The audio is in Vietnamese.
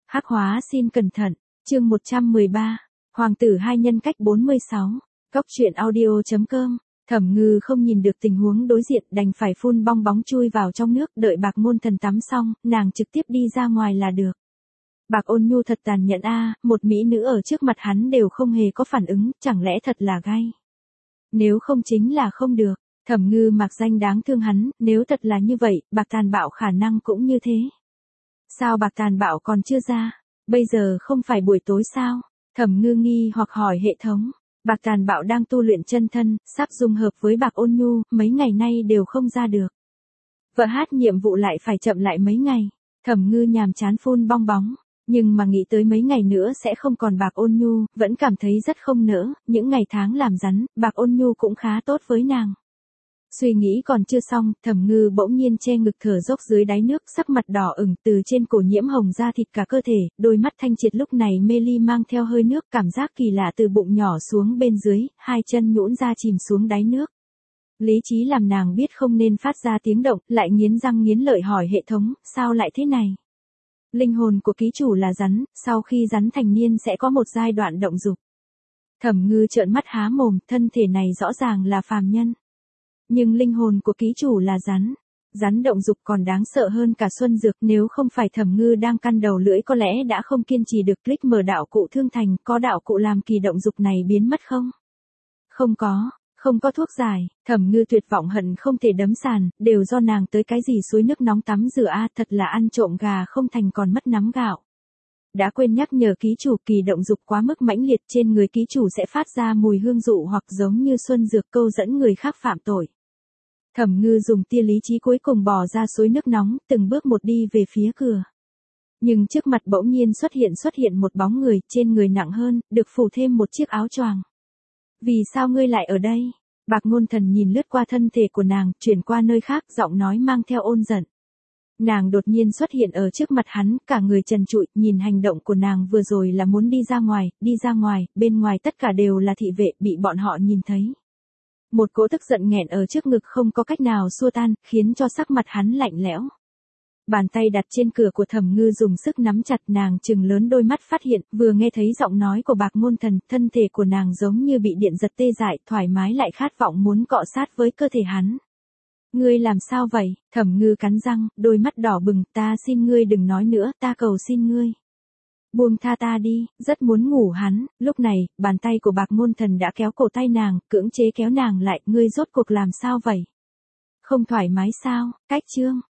Hắc hóa xin cẩn thận, chương 113, Hoàng tử hai nhân cách 46, Cóc truyện audio.com. Thẩm Ngư không nhìn được tình huống đối diện đành phải phun bong bóng chui vào trong nước, đợi Bạc Ngôn Thần tắm xong, nàng trực tiếp đi ra ngoài là được. Bạc Ôn Nhu thật tàn nhẫn a, một mỹ nữ ở trước mặt hắn đều không hề có phản ứng, chẳng lẽ thật là gay. Nếu không chính là không được, Thẩm Ngư mặc danh đáng thương hắn, nếu thật là như vậy, Bạc Tàn Bạo khả năng cũng như thế. Sao Bạc Tàn Bạo còn chưa ra? Bây giờ không phải buổi tối sao? Thẩm Ngư nghi hoặc hỏi hệ thống. Bạc Tàn Bạo đang tu luyện chân thân, sắp dung hợp với Bạc Ôn Nhu, mấy ngày nay đều không ra được. Vợ hát nhiệm vụ lại phải chậm lại mấy ngày. Thẩm Ngư nhàm chán phun bong bóng, nhưng mà nghĩ tới mấy ngày nữa sẽ không còn Bạc Ôn Nhu, vẫn cảm thấy rất không nỡ, những ngày tháng làm rắn, Bạc Ôn Nhu cũng khá tốt với nàng. Suy nghĩ còn chưa xong, Thẩm Ngư bỗng nhiên che ngực thở dốc dưới đáy nước, sắc mặt đỏ ửng, từ trên cổ nhiễm hồng da thịt cả cơ thể, đôi mắt thanh triệt lúc này mê ly mang theo hơi nước, cảm giác kỳ lạ từ bụng nhỏ xuống bên dưới, hai chân nhũn ra chìm xuống đáy nước. Lý trí làm nàng biết không nên phát ra tiếng động, lại nghiến răng nghiến lợi hỏi hệ thống, sao lại thế này? Linh hồn của ký chủ là rắn, sau khi rắn thành niên sẽ có một giai đoạn động dục. Thẩm Ngư trợn mắt há mồm, thân thể này rõ ràng là phàm nhân. Nhưng linh hồn của ký chủ là rắn. Rắn động dục còn đáng sợ hơn cả Xuân Dược, nếu không phải Thẩm Ngư đang căn đầu lưỡi có lẽ đã không kiên trì được click mở đạo cụ thương thành, có đạo cụ làm kỳ động dục này biến mất không? Không có thuốc giải, Thẩm Ngư tuyệt vọng hận không thể đấm sàn, đều do nàng tới cái gì suối nước nóng tắm rửa a, thật là ăn trộm gà không thành còn mất nắm gạo. Đã quên nhắc nhở ký chủ, kỳ động dục quá mức mãnh liệt trên người ký chủ sẽ phát ra mùi hương dụ hoặc giống như Xuân Dược câu dẫn người khác phạm tội. Thẩm Ngư dùng tia lý trí cuối cùng bò ra suối nước nóng, từng bước một đi về phía cửa. Nhưng trước mặt bỗng nhiên xuất hiện một bóng người, trên người nặng hơn, được phủ thêm một chiếc áo choàng. Vì sao ngươi lại ở đây? Bạc Ngôn Thần nhìn lướt qua thân thể của nàng, chuyển qua nơi khác, giọng nói mang theo ôn giận. Nàng đột nhiên xuất hiện ở trước mặt hắn, cả người trần trụi, nhìn hành động của nàng vừa rồi là muốn đi ra ngoài, bên ngoài tất cả đều là thị vệ, bị bọn họ nhìn thấy. Một cỗ tức giận nghẹn ở trước ngực không có cách nào xua tan, khiến cho sắc mặt hắn lạnh lẽo. Bàn tay đặt trên cửa của Thẩm Ngư dùng sức nắm chặt, nàng trừng lớn đôi mắt phát hiện, vừa nghe thấy giọng nói của Bạc Ngôn Thần, thân thể của nàng giống như bị điện giật tê dại, thoải mái lại khát vọng muốn cọ sát với cơ thể hắn. Ngươi làm sao vậy? Thẩm Ngư cắn răng, đôi mắt đỏ bừng, ta xin ngươi đừng nói nữa, ta cầu xin ngươi. Buông tha ta đi, rất muốn ngủ hắn, lúc này, bàn tay của Bạc Ngôn Thần đã kéo cổ tay nàng, cưỡng chế kéo nàng lại, ngươi rốt cuộc làm sao vậy? Không thoải mái sao? Cách chương.